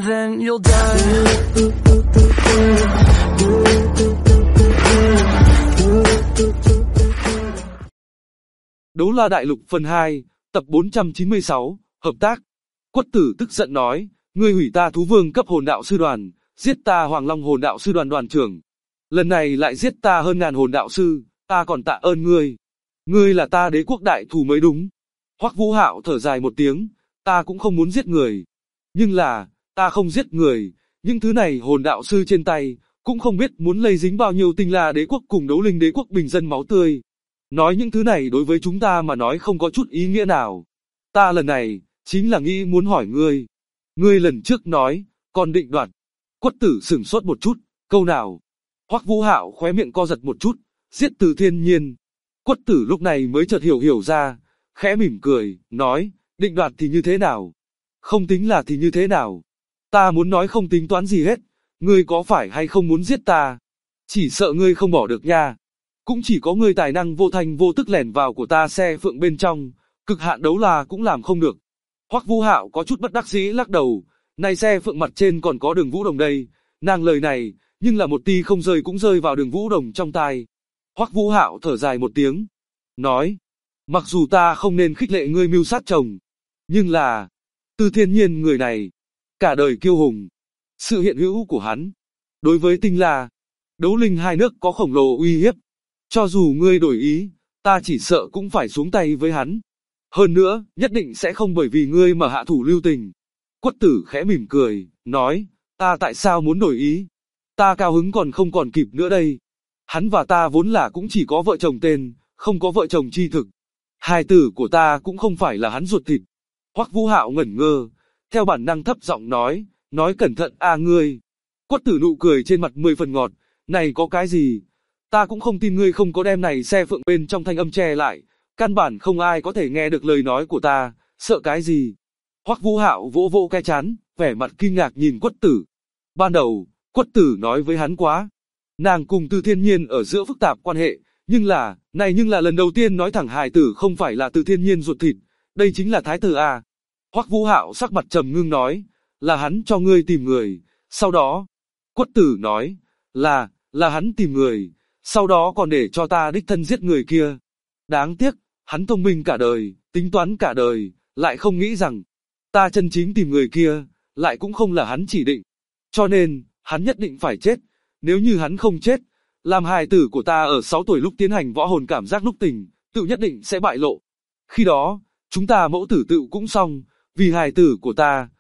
and then you'll die. Đấu La Đại Lục phần 2, tập 496, hợp tác. Quất Tử tức giận nói, ngươi hủy ta thú vương cấp hồn đạo sư đoàn, giết ta Hoàng Long hồn đạo sư đoàn đoàn trưởng. Lần này lại giết ta hơn ngàn hồn đạo sư, ta còn tạ ơn ngươi. Ngươi là ta đế quốc đại thù mới đúng. Hoắc Vũ Hạo thở dài một tiếng, ta cũng không muốn giết người. Nhưng là, ta không giết người, những thứ này hồn đạo sư trên tay, cũng không biết muốn lây dính bao nhiêu Tinh La đế quốc cùng Đấu Linh đế quốc bình dân máu tươi. Nói những thứ này đối với chúng ta mà nói không có chút ý nghĩa nào. Ta lần này, chính là nghĩ muốn hỏi ngươi. Ngươi lần trước nói, còn định đoạt. Quất Tử sửng sốt một chút, câu nào? Hoắc Vũ Hạo khóe miệng co giật một chút, giết Từ Thiên Nhiên. Quất Tử lúc này mới chợt hiểu ra, khẽ mỉm cười, nói, định đoạt thì như thế nào? Không tính là thì như thế nào? Ta muốn nói không tính toán gì hết, ngươi có phải hay không muốn giết ta? Chỉ sợ ngươi không bỏ được nha. Cũng chỉ có ngươi tài năng vô thành vô tức lẻn vào của ta xe phượng bên trong, cực hạn đấu la cũng làm không được. Hoắc Vũ Hạo có chút bất đắc dĩ lắc đầu, này xe phượng mặt trên còn có Đường Vũ Đồng đây, nàng lời này, nhưng là một tia không rơi cũng rơi vào Đường Vũ Đồng trong tai. Hoắc Vũ Hạo thở dài một tiếng, nói, mặc dù ta không nên khích lệ ngươi mưu sát chồng, nhưng là, Từ Thiên Nhiên người này, cả đời kiêu hùng, sự hiện hữu của hắn, đối với Tinh La, Đấu Linh hai nước có khổng lồ uy hiếp. Cho dù ngươi đổi ý, ta chỉ sợ cũng phải xuống tay với hắn. Hơn nữa, nhất định sẽ không bởi vì ngươi mà hạ thủ lưu tình. Quất Tử khẽ mỉm cười, nói, ta tại sao muốn đổi ý? Ta cao hứng còn không còn kịp nữa đây. Hắn và ta vốn là cũng chỉ có vợ chồng tên, không có vợ chồng chi thực. Hài tử của ta cũng không phải là hắn ruột thịt. Hoắc Vũ Hạo ngẩn ngơ, theo bản năng thấp giọng nói cẩn thận a ngươi. Quất Tử nụ cười trên mặt 10 phần ngọt, này có cái gì? Ta cũng không tin ngươi không có đem này xe phượng bên trong thanh âm che lại, căn bản không ai có thể nghe được lời nói của ta, sợ cái gì? Hoắc Vũ Hạo vỗ vỗ cái trán, vẻ mặt kinh ngạc nhìn Quất Tử. Ban đầu, Quất Tử nói với hắn quá, nàng cùng Từ Thiên Nhiên ở giữa phức tạp quan hệ, nhưng là lần đầu tiên nói thẳng hài tử không phải là Từ Thiên Nhiên ruột thịt, đây chính là thái tử a. Hoắc Vũ Hạo sắc mặt trầm ngưng nói, là hắn cho ngươi tìm người, sau đó, Quất Tử nói, là hắn tìm người. Sau đó còn để cho ta đích thân giết người kia. Đáng tiếc, hắn thông minh cả đời, tính toán cả đời, lại không nghĩ rằng, ta chân chính tìm người kia, lại cũng không là hắn chỉ định. Cho nên, hắn nhất định phải chết. Nếu như hắn không chết, làm hài tử của ta ở 6 tuổi lúc tiến hành võ hồn cảm giác lúc tỉnh, tự nhất định sẽ bại lộ. Khi đó, chúng ta mẫu tử tự cũng xong, vì hài tử của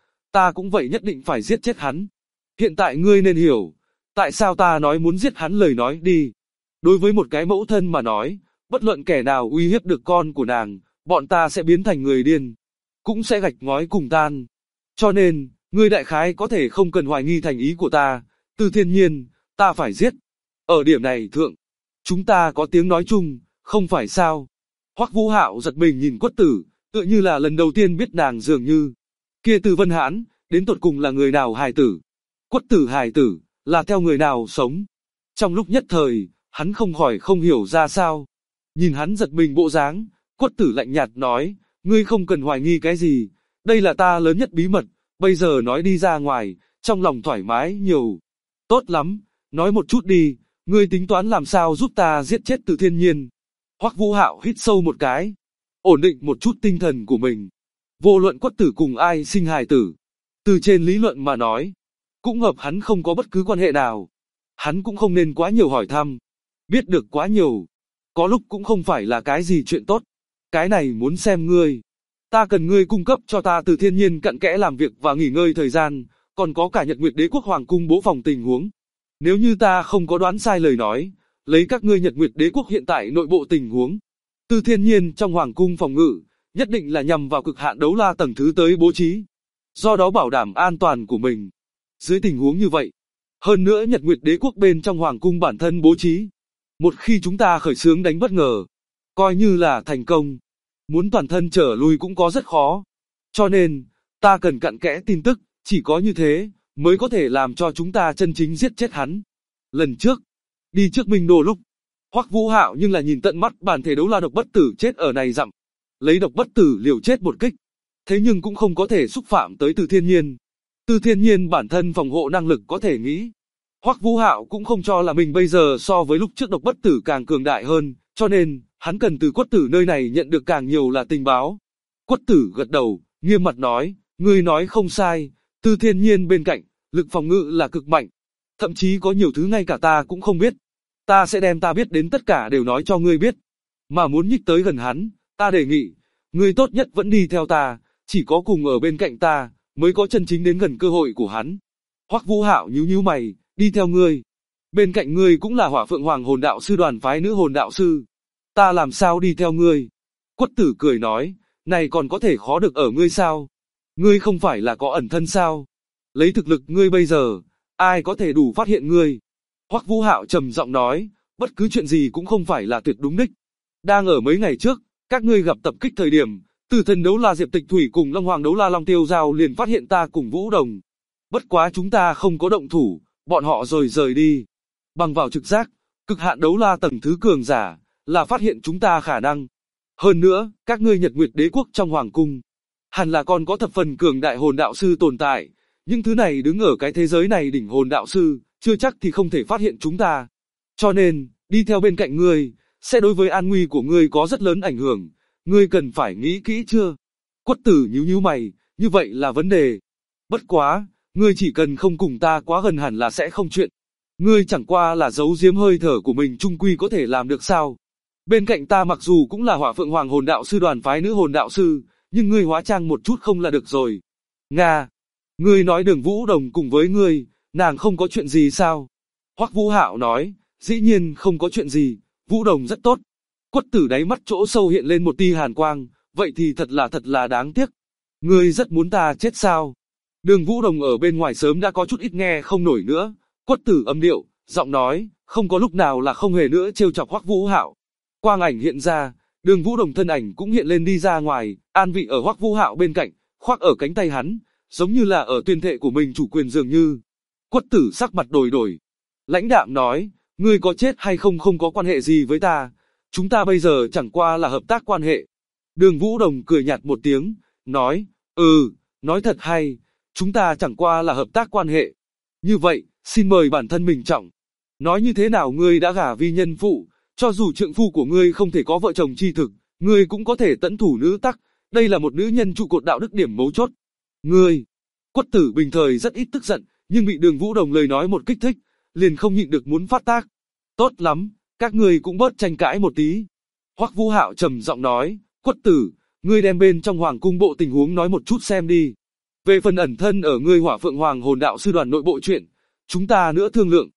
ta cũng vậy nhất định phải giết chết hắn. Hiện tại ngươi nên hiểu, tại sao ta nói muốn giết hắn lời nói đi. Đối với một cái mẫu thân mà nói, bất luận kẻ nào uy hiếp được con của nàng, bọn ta sẽ biến thành người điên, cũng sẽ gạch ngói cùng tan. Cho nên, ngươi đại khái có thể không cần hoài nghi thành ý của ta, Từ Thiên Nhiên, ta phải giết. Ở điểm này thượng, chúng ta có tiếng nói chung, không phải sao? Hoắc Vũ Hạo giật mình nhìn Quất Tử, tựa như là lần đầu tiên biết nàng dường như. Kia Từ Vân Hãn, đến tột cùng là người nào hài tử? Quất Tử hài tử, là theo người nào sống? Trong lúc nhất thời, hắn không khỏi không hiểu ra sao. Nhìn hắn giật mình bộ dáng, Quất Tử lạnh nhạt nói, ngươi không cần hoài nghi cái gì, đây là ta lớn nhất bí mật, bây giờ nói đi ra ngoài, trong lòng thoải mái nhiều. Tốt lắm, nói một chút đi, ngươi tính toán làm sao giúp ta giết chết Từ Thiên Nhiên. Hoắc Vũ Hạo hít sâu một cái, ổn định một chút tinh thần của mình. Vô luận Quất Tử cùng ai sinh hài tử, từ trên lý luận mà nói, cũng hợp hắn không có bất cứ quan hệ nào. Hắn cũng không nên quá nhiều hỏi thăm. Biết được quá nhiều, có lúc cũng không phải là cái gì chuyện tốt. Cái này muốn xem ngươi. Ta cần ngươi cung cấp cho ta Từ Thiên Nhiên cặn kẽ làm việc và nghỉ ngơi thời gian, còn có cả Nhật Nguyệt Đế quốc hoàng cung bố phòng tình huống. Nếu như ta không có đoán sai lời nói, lấy các ngươi Nhật Nguyệt Đế quốc hiện tại nội bộ tình huống, Từ Thiên Nhiên trong hoàng cung phòng ngự, nhất định là nhằm vào cực hạn đấu la tầng thứ tới bố trí. Do đó bảo đảm an toàn của mình. Dưới tình huống như vậy, hơn nữa Nhật Nguyệt Đế quốc bên trong hoàng cung bản thân bố trí. Một khi chúng ta khởi xướng đánh bất ngờ, coi như là thành công, muốn toàn thân trở lui cũng có rất khó. Cho nên, ta cần cặn kẽ tin tức, chỉ có như thế, mới có thể làm cho chúng ta chân chính giết chết hắn. Lần trước, đi trước Minh Đô lúc, Hoắc Vũ Hạo nhưng là nhìn tận mắt bản thể đấu la độc bất tử chết ở này dặm, lấy độc bất tử liều chết một kích. Thế nhưng cũng không có thể xúc phạm tới Từ Thiên Nhiên. Từ Thiên Nhiên bản thân phòng hộ năng lực có thể nghĩ. Hoắc Vũ Hạo cũng không cho là mình bây giờ so với lúc trước Độc Bất Tử càng cường đại hơn, cho nên, hắn cần từ Quất Tử nơi này nhận được càng nhiều là tình báo. Quất Tử gật đầu, nghiêm mặt nói, ngươi nói không sai, Từ Thiên Nhiên bên cạnh, lực phòng ngự là cực mạnh. Thậm chí có nhiều thứ ngay cả ta cũng không biết. Ta sẽ đem ta biết đến tất cả đều nói cho ngươi biết. Mà muốn nhích tới gần hắn, ta đề nghị, ngươi tốt nhất vẫn đi theo ta, chỉ có cùng ở bên cạnh ta, mới có chân chính đến gần cơ hội của hắn. Hoắc Vũ Hạo nhíu nhíu mày, đi theo ngươi. Bên cạnh ngươi cũng là Hỏa Phượng Hoàng Hồn Đạo Sư đoàn phái nữ hồn đạo sư. Ta làm sao đi theo ngươi? Quất Tử cười nói, này còn có thể khó được ở ngươi sao? Ngươi không phải là có ẩn thân sao? Lấy thực lực ngươi bây giờ, ai có thể đủ phát hiện ngươi? Hoắc Vũ Hạo trầm giọng nói, bất cứ chuyện gì cũng không phải là tuyệt đúng đích. Đang ở mấy ngày trước, các ngươi gặp tập kích thời điểm, Tử Thần Đấu La Diệp Tịch Thủy cùng Long Hoàng Đấu La Long Tiêu Giao liền phát hiện ta cùng Vũ Đồng. Bất quá chúng ta không có động thủ, bọn họ rồi rời đi. Bằng vào trực giác, cực hạn đấu la tầng thứ cường giả, là phát hiện chúng ta khả năng. Hơn nữa, các ngươi Nhật Nguyệt Đế Quốc trong Hoàng Cung, hẳn là còn có thập phần cường đại hồn đạo sư tồn tại. Những thứ này đứng ở cái thế giới này đỉnh hồn đạo sư, chưa chắc thì không thể phát hiện chúng ta. Cho nên, đi theo bên cạnh ngươi, sẽ đối với an nguy của ngươi có rất lớn ảnh hưởng. Ngươi cần phải nghĩ kỹ chưa? Quất Tử nhíu nhíu mày, như vậy là vấn đề. Bất quá, ngươi chỉ cần không cùng ta quá gần hẳn là sẽ không chuyện. Ngươi chẳng qua là giấu giếm hơi thở của mình trung quy có thể làm được sao? Bên cạnh ta mặc dù cũng là Hỏa Phượng Hoàng Hồn Đạo Sư đoàn phái nữ hồn đạo sư, nhưng ngươi hóa trang một chút không là được rồi. Nga, ngươi nói Đường Vũ Đồng cùng với ngươi, nàng không có chuyện gì sao? Hoắc Vũ Hạo nói, dĩ nhiên không có chuyện gì, Vũ Đồng rất tốt. Quất Tử đáy mắt chỗ sâu hiện lên một tia hàn quang, vậy thì thật là đáng tiếc. Ngươi rất muốn ta chết sao? Đường Vũ Đồng ở bên ngoài sớm đã có chút ít nghe không nổi nữa. Quất Tử âm điệu, giọng nói, không có lúc nào là không hề nữa trêu chọc Hoắc Vũ Hạo. Quang ảnh hiện ra, Đường Vũ Đồng thân ảnh cũng hiện lên đi ra ngoài, an vị ở Hoắc Vũ Hạo bên cạnh, khoác ở cánh tay hắn, giống như là ở tuyên thệ của mình chủ quyền dường như. Quất Tử sắc mặt đổi, lãnh đạm nói, ngươi có chết hay không không có quan hệ gì với ta, chúng ta bây giờ chẳng qua là hợp tác quan hệ. Đường Vũ Đồng cười nhạt một tiếng, nói, nói thật hay, chúng ta chẳng qua là hợp tác quan hệ. Như vậy, xin mời bản thân mình trọng. Nói như thế nào ngươi đã gả vi nhân phụ, cho dù trượng phu của ngươi không thể có vợ chồng chi thực, ngươi cũng có thể tận thủ nữ tắc, đây là một nữ nhân trụ cột đạo đức điểm mấu chốt. Ngươi, Quất Tử bình thời rất ít tức giận, nhưng bị Đường Vũ Đồng lời nói một kích thích, liền không nhịn được muốn phát tác. Tốt lắm, các ngươi cũng bớt tranh cãi một tí. Hoắc Vũ Hạo trầm giọng nói, Quất Tử, ngươi đem bên trong Hoàng Cung bộ tình huống nói một chút xem đi. Về phần ẩn thân ở ngươi Hỏa Phượng Hoàng Hồn Đạo Sư đoàn nội bộ chuyện, chúng ta nữa thương lượng.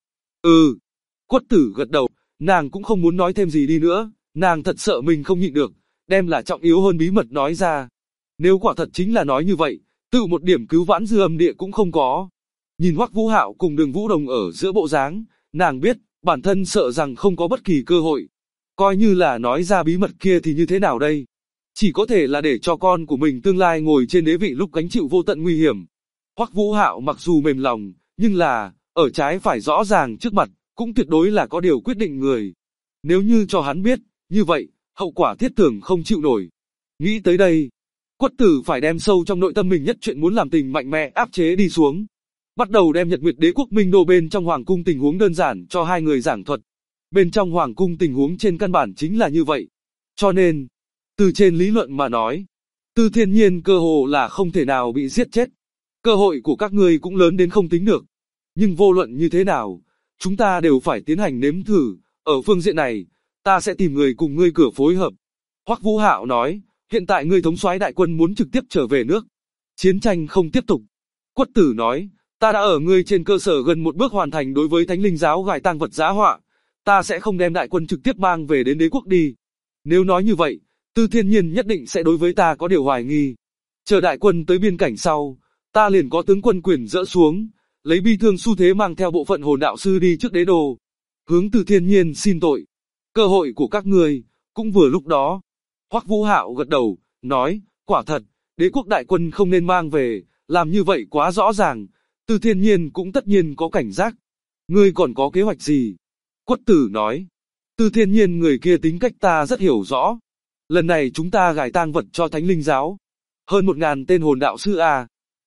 Quất Tử gật đầu, nàng cũng không muốn nói thêm gì đi nữa, nàng thật sợ mình không nhịn được, đem là trọng yếu hơn bí mật nói ra. Nếu quả thật chính là nói như vậy, tự một điểm cứu vãn dư âm địa cũng không có. Nhìn Hoắc Vũ Hạo cùng Đường Vũ Đồng ở giữa bộ dáng, nàng biết, bản thân sợ rằng không có bất kỳ cơ hội. Coi như là nói ra bí mật kia thì như thế nào đây? Chỉ có thể là để cho con của mình tương lai ngồi trên đế vị lúc gánh chịu vô tận nguy hiểm. Hoắc Vũ Hạo mặc dù mềm lòng, nhưng là, ở trái phải rõ ràng trước mặt, cũng tuyệt đối là có điều quyết định người. Nếu như cho hắn biết, như vậy, hậu quả thiết tưởng không chịu nổi. Nghĩ tới đây, Quất Tử phải đem sâu trong nội tâm mình nhất chuyện muốn làm tình mạnh mẽ áp chế đi xuống. Bắt đầu đem Nhật Nguyệt Đế Quốc Minh Đô bên trong Hoàng Cung tình huống đơn giản cho hai người giảng thuật. Bên trong Hoàng Cung tình huống trên căn bản chính là như vậy. Cho nên, từ trên lý luận mà nói, Từ Thiên Nhiên cơ hồ là không thể nào bị giết chết. Cơ hội của các ngươi cũng lớn đến không tính được. Nhưng vô luận như thế nào, chúng ta đều phải tiến hành nếm thử. Ở phương diện này, ta sẽ tìm người cùng ngươi cửa phối hợp. Hoắc Vũ Hạo nói, hiện tại ngươi thống soái đại quân muốn trực tiếp trở về nước. Chiến tranh không tiếp tục. Quất Tử nói, ta đã ở ngươi trên cơ sở gần một bước hoàn thành đối với Thánh Linh giáo gài tang vật giá họa. Ta sẽ không đem đại quân trực tiếp mang về đến đế quốc đi. Nếu nói như vậy, Từ Thiên Nhiên nhất định sẽ đối với ta có điều hoài nghi. Chờ đại quân tới biên cảnh sau, ta liền có tướng quân quyền dỡ xuống, lấy bi thương xu thế mang theo bộ phận hồn đạo sư đi trước đế đô. Hướng Từ Thiên Nhiên xin tội. Cơ hội của các ngươi, cũng vừa lúc đó. Hoắc Vũ Hạo gật đầu, nói, quả thật, đế quốc đại quân không nên mang về, làm như vậy quá rõ ràng. Từ Thiên Nhiên cũng tất nhiên có cảnh giác. Ngươi còn có kế hoạch gì? Quất Tử nói. Từ Thiên Nhiên người kia tính cách ta rất hiểu rõ. Lần này chúng ta gài tang vật cho Thánh Linh giáo. Hơn 1000 tên hồn đạo sư à.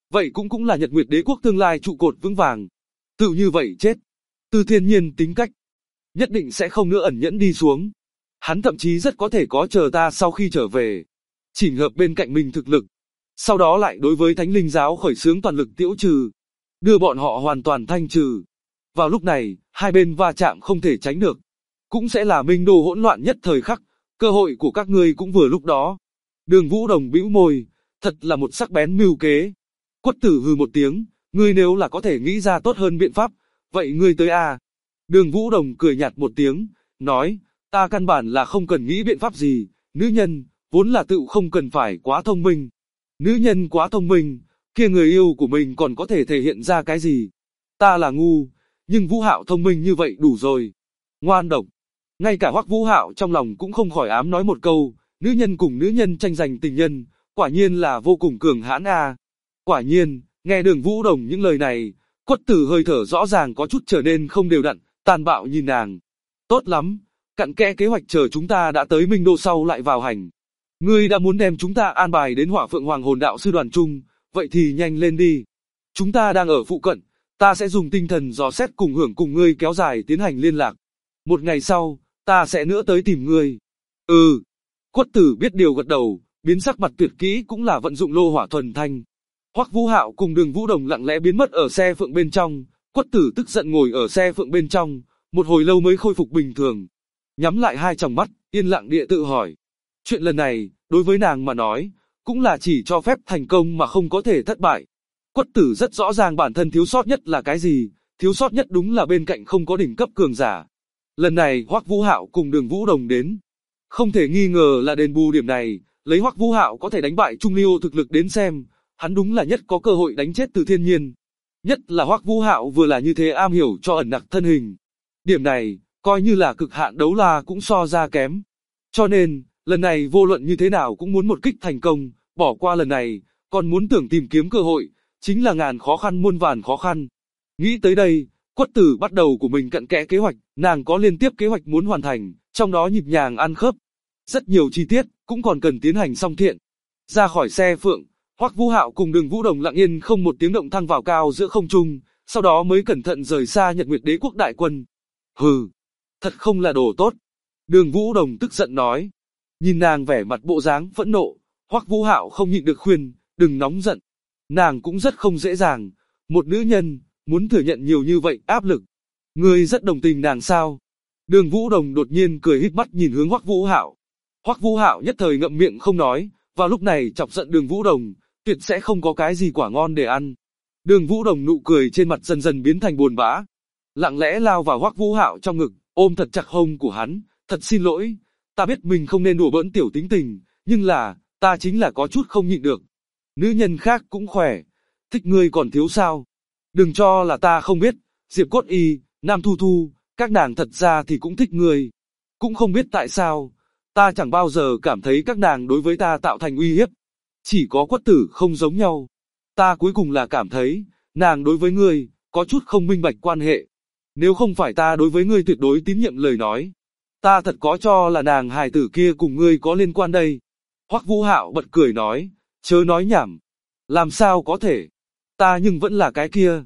vậy cũng là Nhật Nguyệt Đế quốc tương lai trụ cột vững vàng. Tự như vậy chết. Từ Thiên Nhiên tính cách nhất định sẽ không nữa ẩn nhẫn đi xuống. Hắn thậm chí rất có thể có chờ ta sau khi trở về, chỉnh hợp bên cạnh mình thực lực, sau đó lại đối với Thánh Linh giáo khởi xướng toàn lực tiễu trừ, đưa bọn họ hoàn toàn thanh trừ. Vào lúc này, hai bên va chạm không thể tránh được, cũng sẽ là Minh Đô hỗn loạn nhất thời khắc, cơ hội của các ngươi cũng vừa lúc đó. Đường Vũ Đồng bĩu môi, thật là một sắc bén mưu kế. Quất Tử hừ một tiếng, ngươi nếu là có thể nghĩ ra tốt hơn biện pháp, vậy ngươi tới a. Đường Vũ Đồng cười nhạt một tiếng, nói, ta căn bản là không cần nghĩ biện pháp gì, nữ nhân, vốn là tự không cần phải quá thông minh. Nữ nhân quá thông minh, kia người yêu của mình còn có thể thể hiện ra cái gì? Ta là ngu, nhưng Vũ Hạo thông minh như vậy đủ rồi. Ngoan độc. Ngay cả Hoắc Vũ Hạo trong lòng cũng không khỏi ám nói một câu, nữ nhân cùng nữ nhân tranh giành tình nhân, quả nhiên là vô cùng cường hãn a. Quả nhiên, nghe Đường Vũ Đồng những lời này, Quất Tử hơi thở rõ ràng có chút trở nên không đều đặn, tàn bạo nhìn nàng. Tốt lắm, cặn kẽ kế hoạch chờ chúng ta đã tới Minh Đô sau lại vào hành. Ngươi đã muốn đem chúng ta an bài đến Hỏa Phượng Hoàng Hồn Đạo Sư đoàn chung, vậy thì nhanh lên đi. Chúng ta đang ở phụ cận, ta sẽ dùng tinh thần dò xét cùng hưởng cùng ngươi kéo dài tiến hành liên lạc. Một ngày sau, ta sẽ nữa tới tìm ngươi. Ừ. Quất Tử biết điều gật đầu, biến sắc mặt tuyệt kỹ cũng là vận dụng lô hỏa thuần thanh. Hoắc Vũ Hạo cùng Đường Vũ Đồng lặng lẽ biến mất ở xe phượng bên trong, Quất Tử tức giận ngồi ở xe phượng bên trong, một hồi lâu mới khôi phục bình thường. Nhắm lại hai tròng mắt, yên lặng địa tự hỏi. Chuyện lần này, đối với nàng mà nói, cũng là chỉ cho phép thành công mà không có thể thất bại. Quất Tử rất rõ ràng bản thân thiếu sót nhất là cái gì, thiếu sót nhất đúng là bên cạnh không có đỉnh cấp cường giả. Lần này Hoắc Vũ Hạo cùng Đường Vũ Đồng đến, không thể nghi ngờ là đền bù điểm này, lấy Hoắc Vũ Hạo có thể đánh bại Trung Liêu thực lực đến xem, hắn đúng là nhất có cơ hội đánh chết Từ Thiên Nhiên. Nhất là Hoắc Vũ Hạo vừa là như thế am hiểu cho ẩn nặc thân hình. Điểm này, coi như là cực hạn đấu la cũng so ra kém. Cho nên, lần này vô luận như thế nào cũng muốn một kích thành công, bỏ qua lần này, còn muốn tưởng tìm kiếm cơ hội, chính là ngàn khó khăn muôn vàn khó khăn. Nghĩ tới đây, Quất Tử bắt đầu của mình cặn kẽ kế hoạch, nàng có liên tiếp kế hoạch muốn hoàn thành, trong đó nhịp nhàng ăn khớp. Rất nhiều chi tiết, cũng còn cần tiến hành song thiện. Ra khỏi xe phượng, Hoắc Vũ Hạo cùng Đường Vũ Đồng lặng yên không một tiếng động thăng vào cao giữa không trung, sau đó mới cẩn thận rời xa Nhật Nguyệt Đế quốc đại quân. Hừ, thật không là đồ tốt. Đường Vũ Đồng tức giận nói. Nhìn nàng vẻ mặt bộ dáng phẫn nộ, Hoắc Vũ Hạo không nhịn được khuyên, đừng nóng giận. Nàng cũng rất không dễ dàng, một nữ nhân, muốn thừa nhận nhiều như vậy áp lực. Ngươi rất đồng tình nàng sao? Đường Vũ Đồng đột nhiên cười híp mắt nhìn hướng Hoắc Vũ Hạo. Hoắc Vũ Hạo nhất thời ngậm miệng không nói, vào lúc này chọc giận Đường Vũ Đồng, tuyệt sẽ không có cái gì quả ngon để ăn. Đường Vũ Đồng nụ cười trên mặt dần dần biến thành buồn bã, lặng lẽ lao vào Hoắc Vũ Hạo trong ngực, ôm thật chặt hông của hắn, thật xin lỗi, ta biết mình không nên đùa bỡn tiểu tính tình, nhưng là, ta chính là có chút không nhịn được. Nữ nhân khác cũng khỏe, thích ngươi còn thiếu sao? Đừng cho là ta không biết, Diệp Cốt Y, Nam Thu Thu, các nàng thật ra thì cũng thích ngươi. Cũng không biết tại sao, ta chẳng bao giờ cảm thấy các nàng đối với ta tạo thành uy hiếp. Chỉ có Quất Tử không giống nhau. Ta cuối cùng là cảm thấy, nàng đối với ngươi, có chút không minh bạch quan hệ. Nếu không phải ta đối với ngươi tuyệt đối tín nhiệm lời nói, ta thật có cho là nàng hài tử kia cùng ngươi có liên quan đây. Hoắc Vũ Hạo bật cười nói, chớ nói nhảm. Làm sao có thể? Ta nhưng vẫn là cái kia,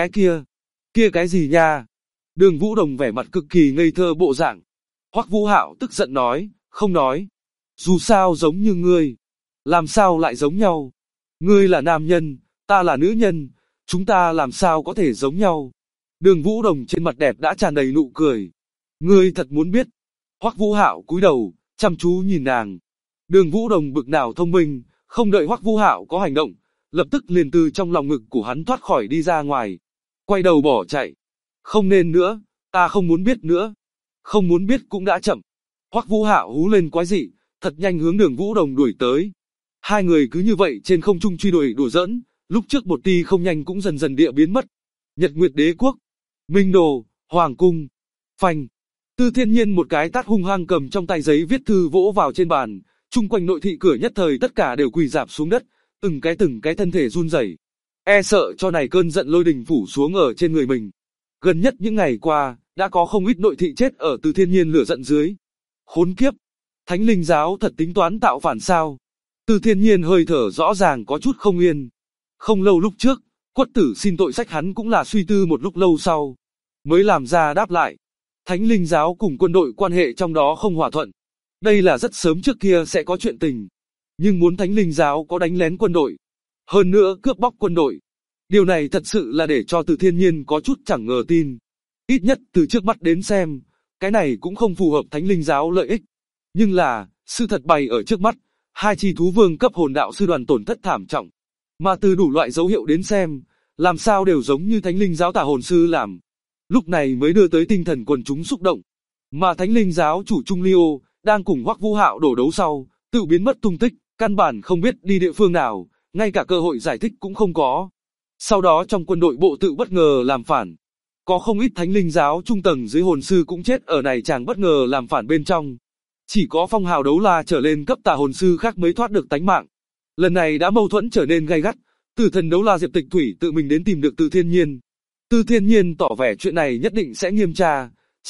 kia cái gì nha? Đường Vũ Đồng vẻ mặt cực kỳ ngây thơ bộ dạng. Hoắc Vũ Hạo tức giận nói, không nói. Dù sao giống như ngươi, làm sao lại giống nhau? Ngươi là nam nhân, ta là nữ nhân, chúng ta làm sao có thể giống nhau? Đường Vũ Đồng trên mặt đẹp đã tràn đầy nụ cười. Ngươi thật muốn biết? Hoắc Vũ Hạo cúi đầu, chăm chú nhìn nàng. Đường Vũ Đồng bực nào thông minh, không đợi Hoắc Vũ Hạo có hành động, lập tức liền từ trong lòng ngực của hắn thoát khỏi đi ra ngoài, quay đầu bỏ chạy. Không nên nữa, ta không muốn biết nữa. Không muốn biết cũng đã chậm. Hoắc Vũ Hạo hú lên quái dị, thật nhanh hướng Đường Vũ Đồng đuổi tới. Hai người cứ như vậy trên không trung truy đuổi đùa giỡn, lúc trước một tia không nhanh cũng dần dần địa biến mất. Nhật Nguyệt Đế quốc, Minh Đô, Hoàng cung. Phanh. Từ Thiên Nhiên một cái tát hung hăng cầm trong tay giấy viết thư vỗ vào trên bàn, chung quanh nội thị cửa nhất thời tất cả đều quỳ rạp xuống đất, từng cái thân thể run rẩy, e sợ cho này cơn giận lôi đình phủ xuống ở trên người mình. Gần nhất những ngày qua, đã có không ít nội thị chết ở Từ Thiên Nhiên lửa giận dưới. Khốn kiếp, Thánh Linh giáo thật tính toán tạo phản sao? Từ Thiên Nhiên hơi thở rõ ràng có chút không yên. Không lâu lúc trước, Quất Tử xin tội sách hắn cũng là suy tư một lúc lâu sau, mới làm ra đáp lại. Thánh Linh giáo cùng quân đội quan hệ trong đó không hòa thuận. Đây là rất sớm trước kia sẽ có chuyện tình. Nhưng muốn Thánh Linh giáo có đánh lén quân đội, hơn nữa cướp bóc quân đội, điều này thật sự là để cho Từ Thiên Nhiên có chút chẳng ngờ tin. Ít nhất từ trước mắt đến xem, cái này cũng không phù hợp Thánh Linh giáo lợi ích. Nhưng là, sự thật bày ở trước mắt, hai chi thú vương cấp hồn đạo sư đoàn tổn thất thảm trọng. Mà từ đủ loại dấu hiệu đến xem, làm sao đều giống như Thánh Linh giáo tả hồn sư làm. Lúc này mới đưa tới tinh thần quần chúng xúc động. Mà Thánh Linh giáo chủ Trung Liêu, đang cùng Hoắc Vũ Hạo đổ đấu sau, tự biến mất tung tích, căn bản không biết đi địa phương nào, ngay cả cơ hội giải thích cũng không có. Sau đó trong quân đội bộ tự bất ngờ làm phản. Có không ít Thánh Linh giáo trung tầng dưới hồn sư cũng chết ở này chàng bất ngờ làm phản bên trong. Chỉ có phong hào đấu la trở lên cấp tà hồn sư khác mới thoát được tánh mạng. Lần này đã mâu thuẫn trở nên gay gắt, Tử thần đấu la Diệp Tịch Thủy tự mình đến tìm được Từ Thiên Nhiên. Từ Thiên Nhiên tỏ vẻ chuyện này nhất định sẽ nghiêm tra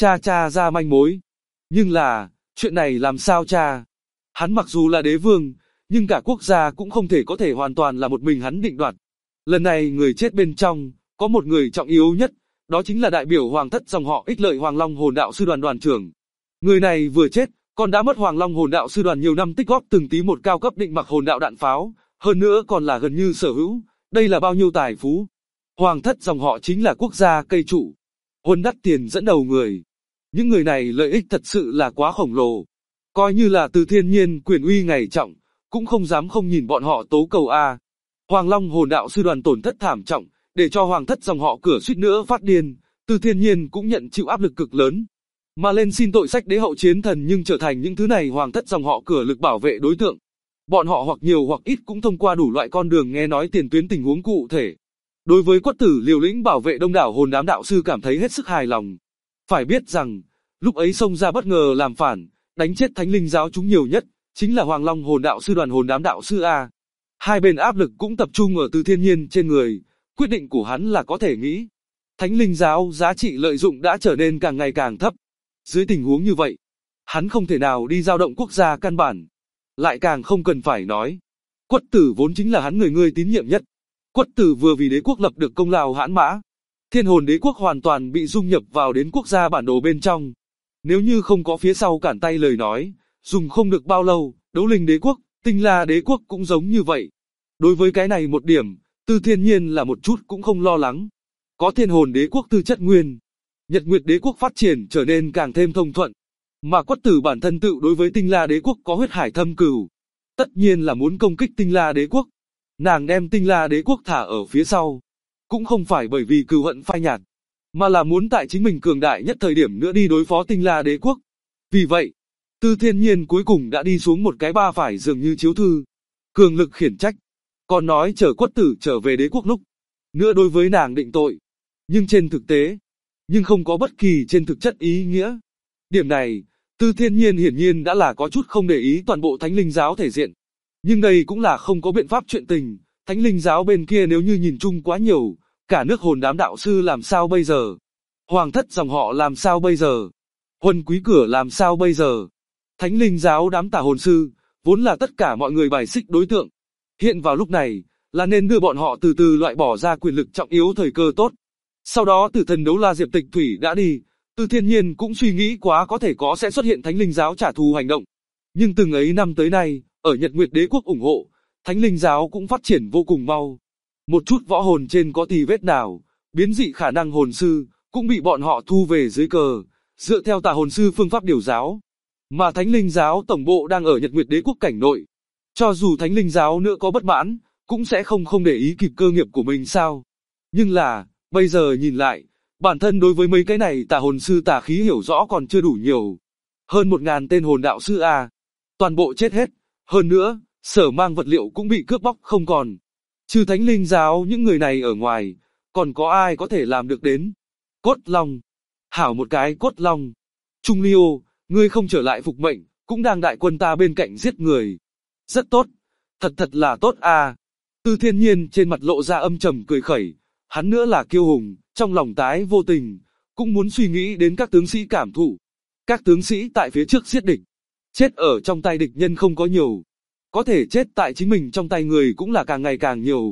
ra manh mối. Nhưng là, chuyện này làm sao tra? Hắn mặc dù là đế vương, nhưng cả quốc gia cũng không thể có thể hoàn toàn là một mình hắn định đoạt. Lần này người chết bên trong, có một người trọng yếu nhất, đó chính là đại biểu hoàng thất dòng họ Ích Lợi Hoàng Long Hồn Đạo Sư đoàn đoàn trưởng. Người này vừa chết, còn đã mất Hoàng Long Hồn Đạo Sư đoàn nhiều năm tích góp từng tí một cao cấp định mặc hồn đạo đạn pháo, hơn nữa còn là gần như sở hữu, đây là bao nhiêu tài phú. Hoàng thất dòng họ chính là quốc gia cây trụ, huân đắt tiền dẫn đầu người. Những người này lợi ích thật sự là quá khổng lồ. Coi như là Từ Thiên Nhiên quyền uy ngày trọng, cũng không dám không nhìn bọn họ tố cầu a. Hoàng Long Hồn Đạo Sư đoàn tổn thất thảm trọng, để cho hoàng thất dòng họ cửa suýt nữa phát điên, Từ Thiên Nhiên cũng nhận chịu áp lực cực lớn. Mà lên xin tội sách đế hậu chiến thần nhưng trở thành những thứ này hoàng thất dòng họ cửa lực bảo vệ đối tượng. Bọn họ hoặc nhiều hoặc ít cũng thông qua đủ loại con đường nghe nói tiền tuyến tình huống cụ thể. Đối với Quất Tử liều lĩnh bảo vệ đông đảo hồn đám đạo sư cảm thấy hết sức hài lòng. Phải biết rằng, lúc ấy xông ra bất ngờ làm phản, đánh chết Thánh Linh giáo chúng nhiều nhất, chính là Hoàng Long Hồn Đạo Sư đoàn hồn đám đạo sư A. Hai bên áp lực cũng tập trung ở Từ Thiên Nhiên trên người, quyết định của hắn là có thể nghĩ. Thánh Linh giáo giá trị lợi dụng đã trở nên càng ngày càng thấp. Dưới tình huống như vậy, hắn không thể nào đi dao động quốc gia căn bản. Lại càng không cần phải nói. Quất Tử vốn chính là hắn người tín nhiệm nhất. Quất Tử vừa vì đế quốc lập được công lao hãn mã. Thiên hồn đế quốc hoàn toàn bị dung nhập vào đến quốc gia bản đồ bên trong. Nếu như không có phía sau cản tay lời nói, dùng không được bao lâu, Đấu Linh đế quốc, Tinh La đế quốc cũng giống như vậy. Đối với cái này một điểm, Từ Thiên Nhiên là một chút cũng không lo lắng. Có thiên hồn đế quốc tư chất nguyên, Nhật Nguyệt đế quốc phát triển trở nên càng thêm thông thuận. Mà Quất Tử bản thân tự đối với Tinh La đế quốc có huyết hải thâm cừu. Tất nhiên là muốn công kích Tinh La đế quốc. Nàng đem Tinh La đế quốc thả ở phía sau. Cũng không phải bởi vì cừu hận phai nhạt, mà là muốn tại chính mình cường đại nhất thời điểm nữa đi đối phó Tinh La đế quốc. Vì vậy, Từ Thiên Nhiên cuối cùng đã đi xuống một cái ba phải dường như chiếu thư. Cường lực khiển trách. Còn nói chờ Quất Tử trở về đế quốc lúc nữa đối với nàng định tội. Nhưng trên thực tế, nhưng không có bất kỳ trên thực chất ý nghĩa. Điểm này, Từ Thiên Nhiên hiển nhiên đã là có chút không để ý toàn bộ Thánh Linh giáo thể diện. Nhưng đây cũng là không có biện pháp chuyện tình, Thánh Linh giáo bên kia nếu như nhìn chung quá nhiều, cả nước hồn đám đạo sư làm sao bây giờ? Hoàng thất dòng họ làm sao bây giờ? Huân quý cửa làm sao bây giờ? Thánh Linh giáo đám tà hồn sư, vốn là tất cả mọi người bài xích đối tượng. Hiện vào lúc này, là nên đưa bọn họ từ từ loại bỏ ra quyền lực trọng yếu thời cơ tốt. Sau đó Tử thần đấu la Diệp Tịch Thủy đã đi, Từ Thiên Nhiên cũng suy nghĩ quá có thể có sẽ xuất hiện Thánh Linh giáo trả thù hành động. Nhưng từng ấy năm tới nay, ở Nhật Nguyệt đế quốc ủng hộ, Thánh Linh giáo cũng phát triển vô cùng mau. Một chút võ hồn trên có tì vết nào, biến dị khả năng hồn sư, cũng bị bọn họ thu về dưới cờ, dựa theo tà hồn sư phương pháp điều giáo. Mà Thánh Linh giáo tổng bộ đang ở Nhật Nguyệt đế quốc cảnh nội. Cho dù Thánh Linh giáo nữa có bất mãn, cũng sẽ không để ý kịp cơ nghiệp của mình sao. Nhưng là, bây giờ nhìn lại, bản thân đối với mấy cái này tà hồn sư tà khí hiểu rõ còn chưa đủ nhiều. Hơn 1000 tên hồn đạo sư A. Toàn bộ chết hết. Hơn nữa, sở mang vật liệu cũng bị cướp bóc không còn. Trừ Thánh Linh giáo những người này ở ngoài, còn có ai có thể làm được đến? Cốt Long. Hảo một cái Cốt Long. Trung Liêu, ngươi không trở lại phục mệnh, cũng đang đại quân ta bên cạnh giết người. Rất tốt. Thật là tốt a. Từ Thiên Nhiên trên mặt lộ ra âm trầm cười khẩy. Hắn nữa là kiêu hùng, trong lòng tái vô tình, cũng muốn suy nghĩ đến các tướng sĩ cảm thụ. Các tướng sĩ tại phía trước giết địch. Chết ở trong tay địch nhân không có nhiều. Có thể chết tại chính mình trong tay người cũng là càng ngày càng nhiều.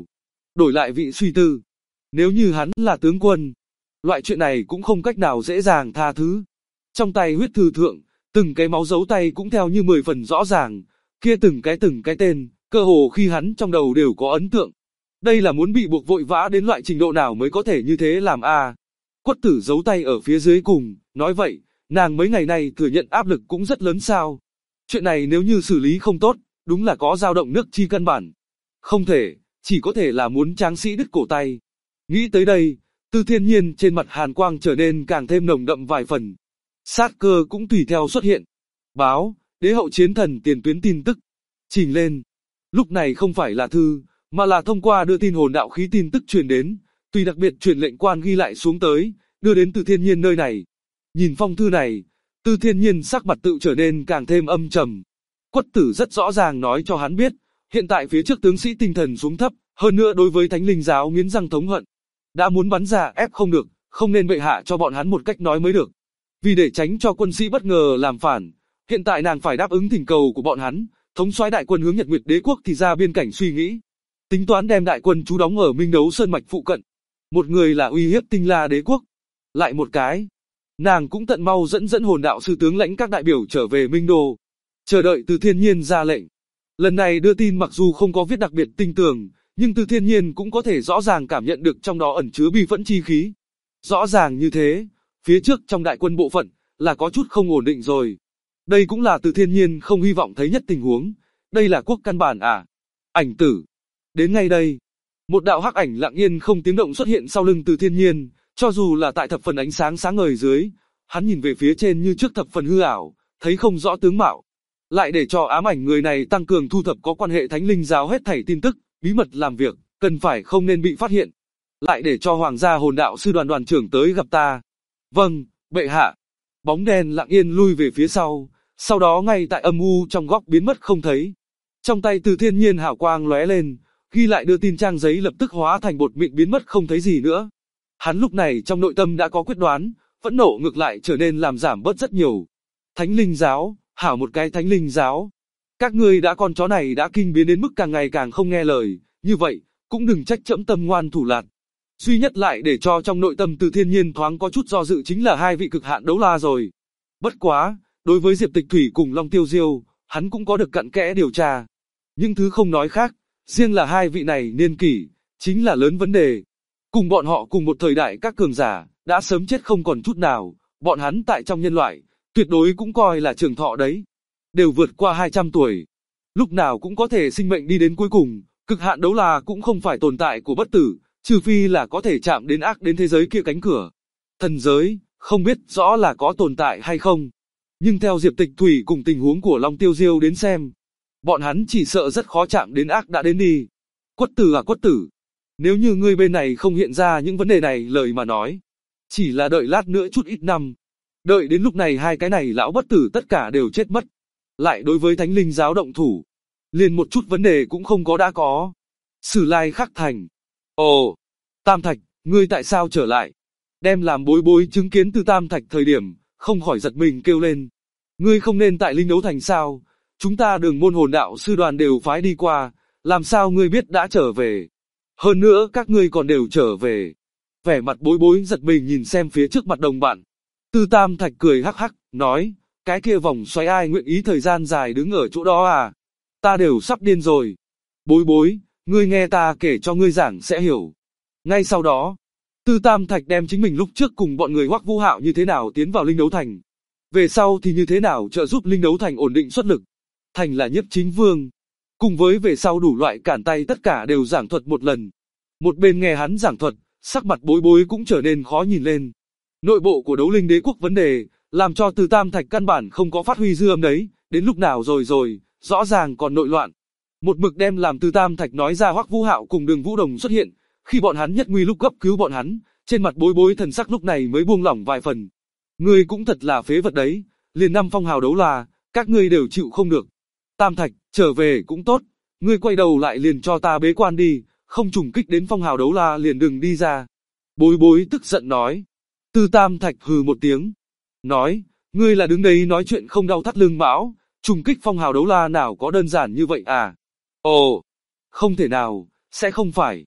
đổi lại vị suy tư. Nếu như hắn là tướng quân, loại chuyện này cũng không cách nào dễ dàng tha thứ. Trong tay huyết thư thượng, từng cái máu dấu tay cũng theo như 10 phần rõ ràng, kia từng cái tên, cơ hồ khi hắn trong đầu đều có ấn tượng. Đây là muốn bị buộc vội vã đến loại trình độ nào mới có thể như thế làm a? Quất tử giấu tay ở phía dưới cùng, nói vậy, nàng mấy ngày nay thừa nhận áp lực cũng rất lớn sao. Chuyện này nếu như xử lý không tốt, đúng là có dao động nước chi căn bản. Không thể, chỉ có thể là muốn tráng sĩ đứt cổ tay. Nghĩ tới đây, Tư Thiên Nhiên trên mặt hàn quang trở nên càng thêm nồng đậm vài phần. Sát cơ cũng tùy theo xuất hiện. Báo, đế hậu chiến thần tiền tuyến tin tức. Trình lên. Lúc này không phải là thư, mà là thông qua đưa tin hồn đạo khí tin tức truyền đến, tùy đặc biệt truyền lệnh quan ghi lại xuống tới, đưa đến Tư Thiên Nhiên nơi này. Nhìn phong thư này, Tư Thiên Nhiên sắc mặt tự trở nên càng thêm âm trầm. Quất tử rất rõ ràng nói cho hắn biết, hiện tại phía trước tướng sĩ tinh thần xuống thấp, hơn nữa đối với Thánh Linh giáo nghiến răng thống hận. Đã muốn bắn ra ép không được, không nên bệ hạ cho bọn hắn một cách nói mới được. Vì để tránh cho quân sĩ bất ngờ làm phản, hiện tại nàng phải đáp ứng thỉnh cầu của bọn hắn, thống soái đại quân hướng Nhật Nguyệt Đế quốc thì ra biên cảnh suy nghĩ. Tính toán đem đại quân trú đóng ở Minh Đấu Sơn mạch phụ cận. Một người là uy hiếp Tinh La Đế quốc. Lại một cái, nàng cũng tận mau dẫn hồn đạo sư tướng lãnh các đại biểu trở về Minh Đô. Chờ đợi Từ Thiên Nhiên ra lệnh. Lần này đưa tin mặc dù không có viết đặc biệt tinh tường, nhưng Từ Thiên Nhiên cũng có thể rõ ràng cảm nhận được trong đó ẩn chứa bi phẫn chi khí. Rõ ràng như thế, phía trước trong đại quân bộ phận, là có chút không ổn định rồi. Đây cũng là Từ Thiên Nhiên không hy vọng thấy nhất tình huống. Đây là quốc căn bản à? Ảnh tử. Đến ngay đây, một đạo hắc ảnh lặng yên không tiếng động xuất hiện sau lưng Từ Thiên Nhiên, cho dù là tại thập phần ánh sáng sáng ngời dưới, hắn nhìn về phía trên như trước thập phần hư ảo, thấy không rõ tướng mạo. Lại để cho ám ảnh người này tăng cường thu thập có quan hệ Thánh Linh giáo hết thảy tin tức, bí mật làm việc, cần phải không nên bị phát hiện. Lại để cho Hoàng gia hồn đạo sư đoàn trưởng tới gặp ta. Vâng, bệ hạ. Bóng đen lặng yên lui về phía sau đó ngay tại âm u trong góc biến mất không thấy. Trong tay Từ Thiên Nhiên hào quang lóe lên, ghi lại đưa tin trang giấy lập tức hóa thành bột mịn biến mất không thấy gì nữa. Hắn lúc này trong nội tâm đã có quyết đoán, phẫn nộ ngược lại trở nên làm giảm bớt rất nhiều. Thánh Linh giáo, hảo một cái Thánh Linh giáo. Các ngươi đã con chó này đã kinh biến đến mức càng ngày càng không nghe lời, như vậy, cũng đừng trách trẫm tâm ngoan thủ lạt. Duy nhất lại để cho trong nội tâm Từ Thiên Nhiên thoáng có chút do dự chính là hai vị cực hạn đấu la rồi. Bất quá, đối với Diệp Tịch Thủy cùng Long Tiêu Diêu, hắn cũng có được cặn kẽ điều tra. Nhưng thứ không nói khác, riêng là hai vị này niên kỷ, chính là lớn vấn đề. Cùng bọn họ cùng một thời đại các cường giả, đã sớm chết không còn chút nào, bọn hắn tại trong nhân loại, tuyệt đối cũng coi là trường thọ đấy. Đều vượt qua 200 tuổi. Lúc nào cũng có thể sinh mệnh đi đến cuối cùng, cực hạn đấu la cũng không phải tồn tại của bất tử, trừ phi là có thể chạm đến ác đến thế giới kia cánh cửa. Thần giới, không biết rõ là có tồn tại hay không. Nhưng theo Diệp Tịch Thủy cùng tình huống của Long Tiêu Diêu đến xem, bọn hắn chỉ sợ rất khó chạm đến ác đã đến đi. Quất tử à quất tử, nếu như ngươi bên này không hiện ra những vấn đề này lời mà nói, chỉ là đợi lát nữa chút ít năm. Đợi đến lúc này hai cái này lão bất tử tất cả đều chết mất. Lại đối với Thánh Linh giáo động thủ, liền một chút vấn đề cũng không có đã có. Sử Lai Khắc Thành. Ồ, Tam Thạch, ngươi tại sao trở lại? Đem làm bối bối chứng kiến từ Tam Thạch thời điểm, không khỏi giật mình kêu lên. Ngươi không nên tại Linh Đấu Thành sao? Chúng ta Đường môn hồn đạo sư đoàn đều phái đi qua, làm sao ngươi biết đã trở về? Hơn nữa các ngươi còn đều trở về. Vẻ mặt bối bối giật mình nhìn xem phía trước mặt đồng bạn. Từ Tam Thạch cười hắc hắc, nói, cái kia vòng xoáy ai nguyện ý thời gian dài đứng ở chỗ đó à? Ta đều sắp điên rồi. Bối bối, ngươi nghe ta kể cho ngươi giảng sẽ hiểu. Ngay sau đó, Từ Tam Thạch đem chính mình lúc trước cùng bọn người Hoắc Vũ Hạo như thế nào tiến vào Linh Đấu Thành. Về sau thì như thế nào trợ giúp Linh Đấu Thành ổn định xuất lực. Thành là nhiếp chính vương. Cùng với về sau đủ loại cản tay tất cả đều giảng thuật một lần. Một bên nghe hắn giảng thuật, sắc mặt bối bối cũng trở nên khó nhìn lên. Nội bộ của Đấu Linh Đế quốc vấn đề, làm cho Từ Tam Thạch căn bản không có phát huy dư âm đấy, đến lúc nào rồi, rõ ràng còn nội loạn. Một mực đem làm Từ Tam Thạch nói ra Hoắc Vũ Hạo cùng Đường Vũ Đồng xuất hiện, khi bọn hắn nhất nguy lúc gấp cứu bọn hắn, trên mặt bối bối thần sắc lúc này mới buông lỏng vài phần. Ngươi cũng thật là phế vật đấy, liền 5 phong hào đấu la, các ngươi đều chịu không được. Tam Thạch, trở về cũng tốt, ngươi quay đầu lại liền cho ta bế quan đi, không trùng kích đến phong hào đấu la liền đừng đi ra. Bối bối tức giận nói. Từ Tam Thạch hừ một tiếng, nói, ngươi là đứng đấy nói chuyện không đau thắt lưng mão, trùng kích phong hào đấu la nào có đơn giản như vậy à? Ồ, không thể nào, sẽ không phải.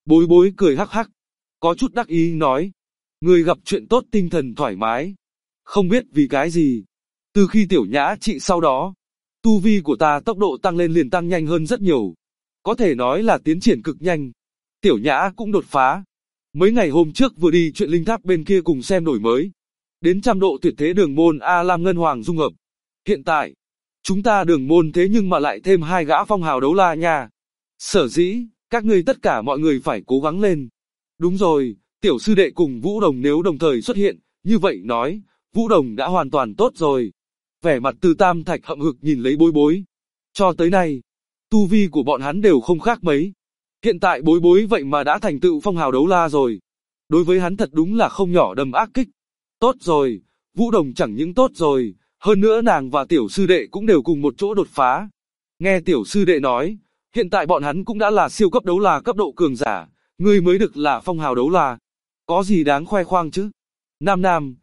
Bối bối cười hắc hắc, có chút đắc ý nói. Người gặp chuyện tốt tinh thần thoải mái. Không biết vì cái gì. Từ khi tiểu nhã trị sau đó, tu vi của ta tốc độ tăng lên liền tăng nhanh hơn rất nhiều. Có thể nói là tiến triển cực nhanh. Tiểu nhã cũng đột phá. Mấy ngày hôm trước vừa đi chuyện linh tháp bên kia cùng xem đổi mới. Đến trăm độ tuyệt thế đường môn A Lam Ngân Hoàng dung hợp. Hiện tại, chúng ta đường môn thế nhưng mà lại thêm 2 gã phong hào đấu la nha. Sở dĩ, các ngươi tất cả mọi người phải cố gắng lên. Đúng rồi, tiểu sư đệ cùng Vũ Đồng nếu đồng thời xuất hiện, như vậy nói, Vũ Đồng đã hoàn toàn tốt rồi. Vẻ mặt Từ Tam Thạch hậm hực nhìn lấy bối bối. Cho tới nay, tu vi của bọn hắn đều không khác mấy. Hiện tại bối bối vậy mà đã thành tựu phong hào đấu la rồi. Đối với hắn thật đúng là không nhỏ đầm ác kích. Tốt rồi, Vũ Đồng chẳng những tốt rồi, hơn nữa nàng và tiểu sư đệ cũng đều cùng một chỗ đột phá. Nghe tiểu sư đệ nói, hiện tại bọn hắn cũng đã là siêu cấp đấu la cấp độ cường giả, ngươi mới được là phong hào đấu la. Có gì đáng khoe khoang chứ? Nam Nam,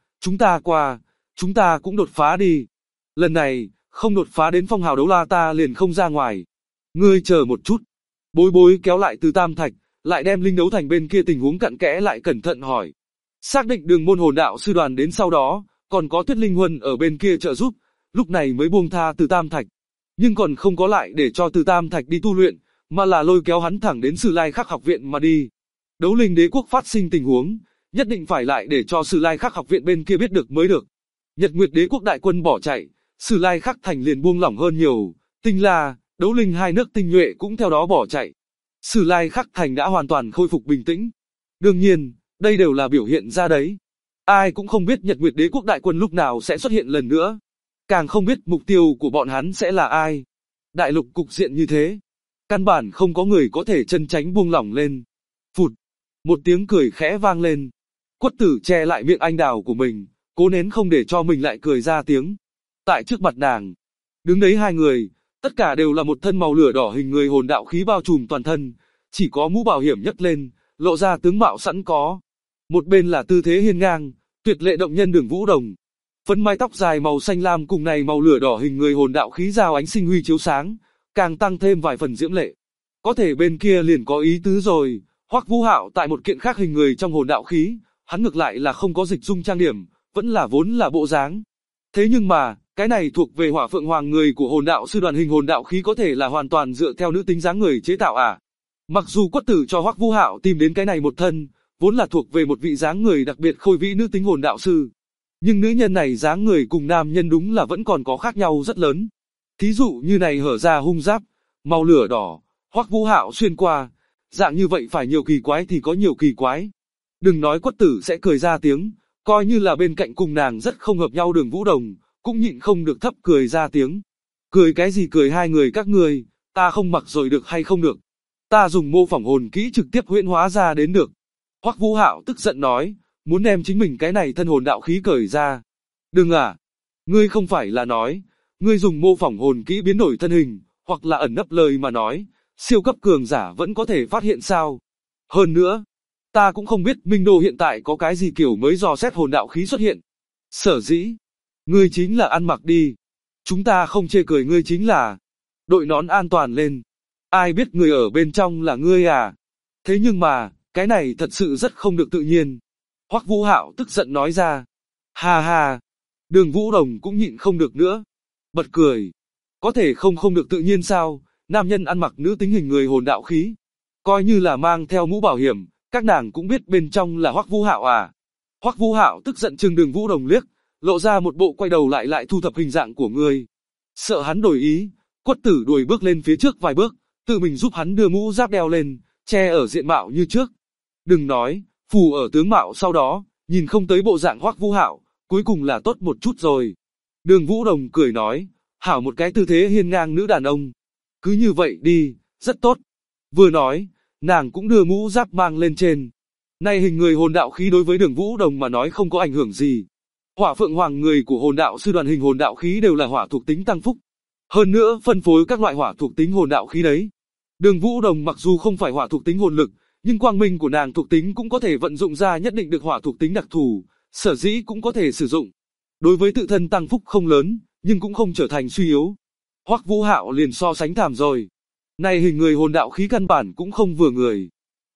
chúng ta cũng đột phá đi. Lần này, không đột phá đến phong hào đấu la ta liền không ra ngoài. Ngươi chờ một chút. Bối bối kéo lại Từ Tam Thạch, lại đem linh đấu thành bên kia tình huống cặn kẽ lại cẩn thận hỏi. Xác định đường môn hồn đạo sư đoàn đến sau đó, còn có Tuyết Linh Huân ở bên kia trợ giúp, lúc này mới buông tha Từ Tam Thạch. Nhưng còn không có lại để cho Từ Tam Thạch đi tu luyện, mà là lôi kéo hắn thẳng đến Sử Lai Khắc học viện mà đi. Đấu linh đế quốc phát sinh tình huống, nhất định phải lại để cho Sử Lai Khắc học viện bên kia biết được mới được. Nhật Nguyệt đế quốc đại quân bỏ chạy, Sử Lai Khắc thành liền buông lỏng hơn nhiều, Tinh La, Đấu linh hai nước tinh nhuệ cũng theo đó bỏ chạy. Sử Lai Khắc thành đã hoàn toàn khôi phục bình tĩnh. Đương nhiên, đây đều là biểu hiện ra đấy. Ai cũng không biết Nhật Nguyệt đế quốc đại quân lúc nào sẽ xuất hiện lần nữa. Càng không biết mục tiêu của bọn hắn sẽ là ai. Đại lục cục diện như thế, căn bản không có người có thể chân tránh buông lỏng lên. Phụt, một tiếng cười khẽ vang lên. Quất Tử che lại miệng anh đào của mình, cố nén không để cho mình lại cười ra tiếng. Tại trước mặt nàng, đứng đấy hai người, tất cả đều là một thân màu lửa đỏ hình người hồn đạo khí bao trùm toàn thân, chỉ có mũ bảo hiểm nhấc lên, lộ ra tướng mạo sẵn có. Một bên là tư thế hiên ngang, tuyệt lệ động nhân Đường Vũ Đồng. Phấn mái tóc dài màu xanh lam cùng này màu lửa đỏ hình người hồn đạo khí giao ánh sinh huy chiếu sáng, càng tăng thêm vài phần diễm lệ. Có thể bên kia liền có ý tứ rồi, Hoắc Vũ Hạo tại một kiện khác hình người trong hồn đạo khí, hắn ngược lại là không có dịch dung trang điểm, vẫn là vốn là bộ dáng. Thế nhưng mà, cái này thuộc về Hỏa Phượng Hoàng người của hồn đạo sư đoàn hình hồn đạo khí có thể là hoàn toàn dựa theo nữ tính dáng người chế tạo à? Mặc dù Quất Tử cho Hoắc Vũ Hạo tìm đến cái này một thân, vốn là thuộc về một vị dáng người đặc biệt khôi vĩ nữ tính hồn đạo sư. Nhưng nữ nhân này dáng người cùng nam nhân đúng là vẫn còn có khác nhau rất lớn. Thí dụ như này hở ra hung giáp, màu lửa đỏ, Hoắc Vũ Hạo xuyên qua, dạng như vậy phải nhiều kỳ quái thì có nhiều kỳ quái. Đừng nói Quất Tử sẽ cười ra tiếng, coi như là bên cạnh cùng nàng rất không hợp nhau Đường Vũ Đồng, cũng nhịn không được thấp cười ra tiếng. Cười cái gì cười hai người các ngươi, ta không mặc rồi được hay không được. Ta dùng mô phỏng hồn kỹ trực tiếp huyễn hóa ra đến được. Hoắc Vũ Hạo tức giận nói, muốn đem chính mình cái này thân hồn đạo khí cởi ra. Đừng à, ngươi không phải là nói, ngươi dùng mô phỏng hồn kỹ biến đổi thân hình, hoặc là ẩn nấp lời mà nói, siêu cấp cường giả vẫn có thể phát hiện sao. Hơn nữa, ta cũng không biết Minh Đô hiện tại có cái gì kiểu mới dò xét hồn đạo khí xuất hiện. Sở dĩ, ngươi chính là ăn mặc đi. Chúng ta không chê cười ngươi chính là đội nón an toàn lên. Ai biết người ở bên trong là ngươi à? Thế nhưng mà, cái này thật sự rất không được tự nhiên. Hoắc Vũ Hạo tức giận nói ra. Ha ha, Đường Vũ Đồng cũng nhịn không được nữa. Bật cười. Có thể không được tự nhiên sao, nam nhân ăn mặc nữ tính hình người hồn đạo khí. Coi như là mang theo mũ bảo hiểm, các nàng cũng biết bên trong là Hoắc Vũ Hạo à. Hoắc Vũ Hạo tức giận trừng Đường Vũ Đồng liếc, lộ ra một bộ quay đầu lại thu thập hình dạng của người. Sợ hắn đổi ý, Quất Tử đuổi bước lên phía trước vài bước, tự mình giúp hắn đưa mũ giáp đeo lên, che ở diện mạo như trước. Đừng nói, phù ở tướng mạo sau đó, nhìn không tới bộ dạng Hoắc Vũ Hạo, cuối cùng là tốt một chút rồi. Đường Vũ Đồng cười nói, hảo một cái tư thế hiên ngang nữ đàn ông. Cứ như vậy đi, rất tốt. Vừa nói, nàng cũng đưa mũ giáp mang lên trên. Này hình người hồn đạo khí đối với Đường Vũ Đồng mà nói không có ảnh hưởng gì. Hỏa Phượng Hoàng người của hồn đạo sư đoàn hình hồn đạo khí đều là hỏa thuộc tính tăng phúc. Hơn nữa phân phối các loại hỏa thuộc tính hồn đạo khí đấy. Đường Vũ Đồng mặc dù không phải hỏa thuộc tính hồn lực, nhưng quang minh của nàng thuộc tính cũng có thể vận dụng ra nhất định được hỏa thuộc tính đặc thù, sở dĩ cũng có thể sử dụng. Đối với tự thân tăng phúc không lớn, nhưng cũng không trở thành suy yếu. Hoắc Vũ Hạo liền so sánh thảm rồi. Này hình người hồn đạo khí căn bản cũng không vừa người.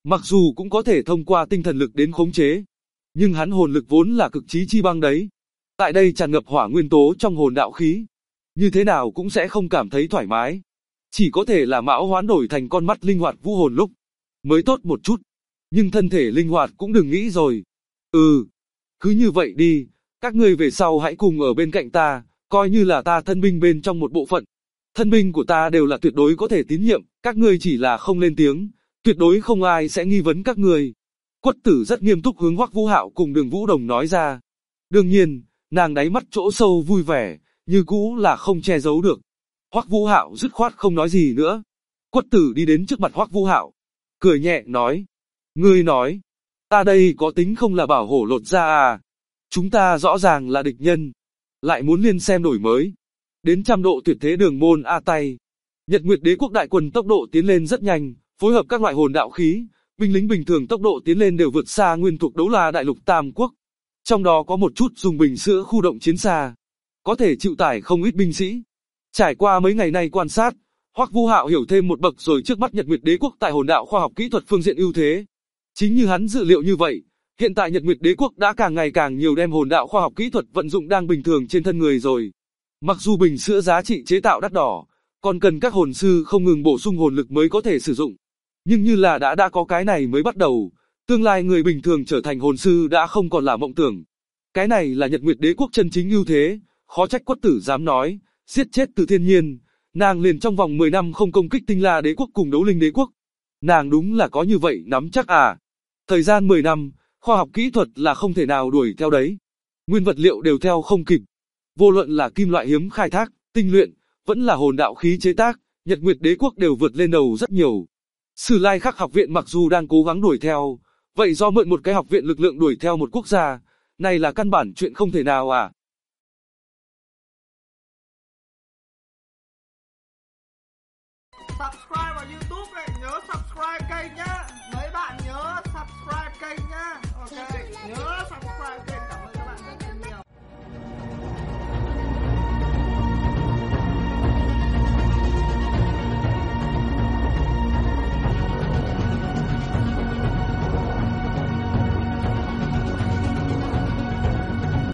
Mặc dù cũng có thể thông qua tinh thần lực đến khống chế, nhưng hắn hồn lực vốn là cực chí chi băng đấy. Tại đây tràn ngập hỏa nguyên tố trong hồn đạo khí, như thế nào cũng sẽ không cảm thấy thoải mái. Chỉ có thể là mão hoán đổi thành con mắt linh hoạt vũ hồn lúc mới tốt một chút. Nhưng thân thể linh hoạt cũng đừng nghĩ rồi. Cứ như vậy đi, các ngươi về sau hãy cùng ở bên cạnh ta, coi như là ta thân binh bên trong một bộ phận. Thân binh của ta đều là tuyệt đối có thể tín nhiệm, các ngươi chỉ là không lên tiếng, tuyệt đối không ai sẽ nghi vấn các ngươi. Quất Tử rất nghiêm túc hướng Hoắc Vũ Hạo cùng Đường Vũ Đồng nói ra. Đương nhiên, nàng đáy mắt chỗ sâu vui vẻ, như cũ là không che giấu được. Hoắc Vũ Hạo dứt khoát không nói gì nữa. Quất Tử đi đến trước mặt Hoắc Vũ Hạo, cười nhẹ nói: "Ngươi nói, ta đây có tính không là bảo hổ lột ra à? Chúng ta rõ ràng là địch nhân, lại muốn liên xem đổi mới. Đến 100 độ tuyệt thế đường môn a tay. Nhật Nguyệt Đế quốc đại quân tốc độ tiến lên rất nhanh, phối hợp các loại hồn đạo khí, binh lính bình thường tốc độ tiến lên đều vượt xa nguyên thuộc Đấu La đại lục Tam quốc. Trong đó có một chút dùng bình sữa khu động chiến xa, có thể chịu tải không ít binh sĩ. Trải qua mấy ngày nay quan sát, Hoắc Vũ Hạo hiểu thêm một bậc rồi trước mắt Nhật Nguyệt Đế quốc tại hồn đạo khoa học kỹ thuật phương diện ưu thế. Chính như hắn dự liệu như vậy, hiện tại Nhật Nguyệt Đế quốc đã càng ngày càng nhiều đem hồn đạo khoa học kỹ thuật vận dụng đang bình thường trên thân người rồi. Mặc dù bình sữa giá trị chế tạo đắt đỏ, còn cần các hồn sư không ngừng bổ sung hồn lực mới có thể sử dụng. Nhưng như là đã có cái này mới bắt đầu, tương lai người bình thường trở thành hồn sư đã không còn là mộng tưởng. Cái này là Nhật Nguyệt Đế quốc chân chính ưu thế, khó trách Quất Tử dám nói, giết chết từ thiên nhiên, nàng liền trong vòng 10 năm không công kích Tinh La Đế quốc cùng Đấu Linh Đế quốc. Nàng đúng là có như vậy nắm chắc à. Thời gian 10 năm, khoa học kỹ thuật là không thể nào đuổi theo đấy. Nguyên vật liệu đều theo không kịp. Vô luận là kim loại hiếm khai thác, tinh luyện, vẫn là hồn đạo khí chế tác, Nhật Nguyệt Đế quốc đều vượt lên đầu rất nhiều. Sử Lai Khắc học viện mặc dù đang cố gắng đuổi theo, vậy do mượn một cái học viện lực lượng đuổi theo một quốc gia, này là căn bản chuyện không thể nào à. Subscribe vào YouTube này, nhớ subscribe kênh nhá. Mấy bạn nhớ subscribe kênh nhá. Ok, nhớ.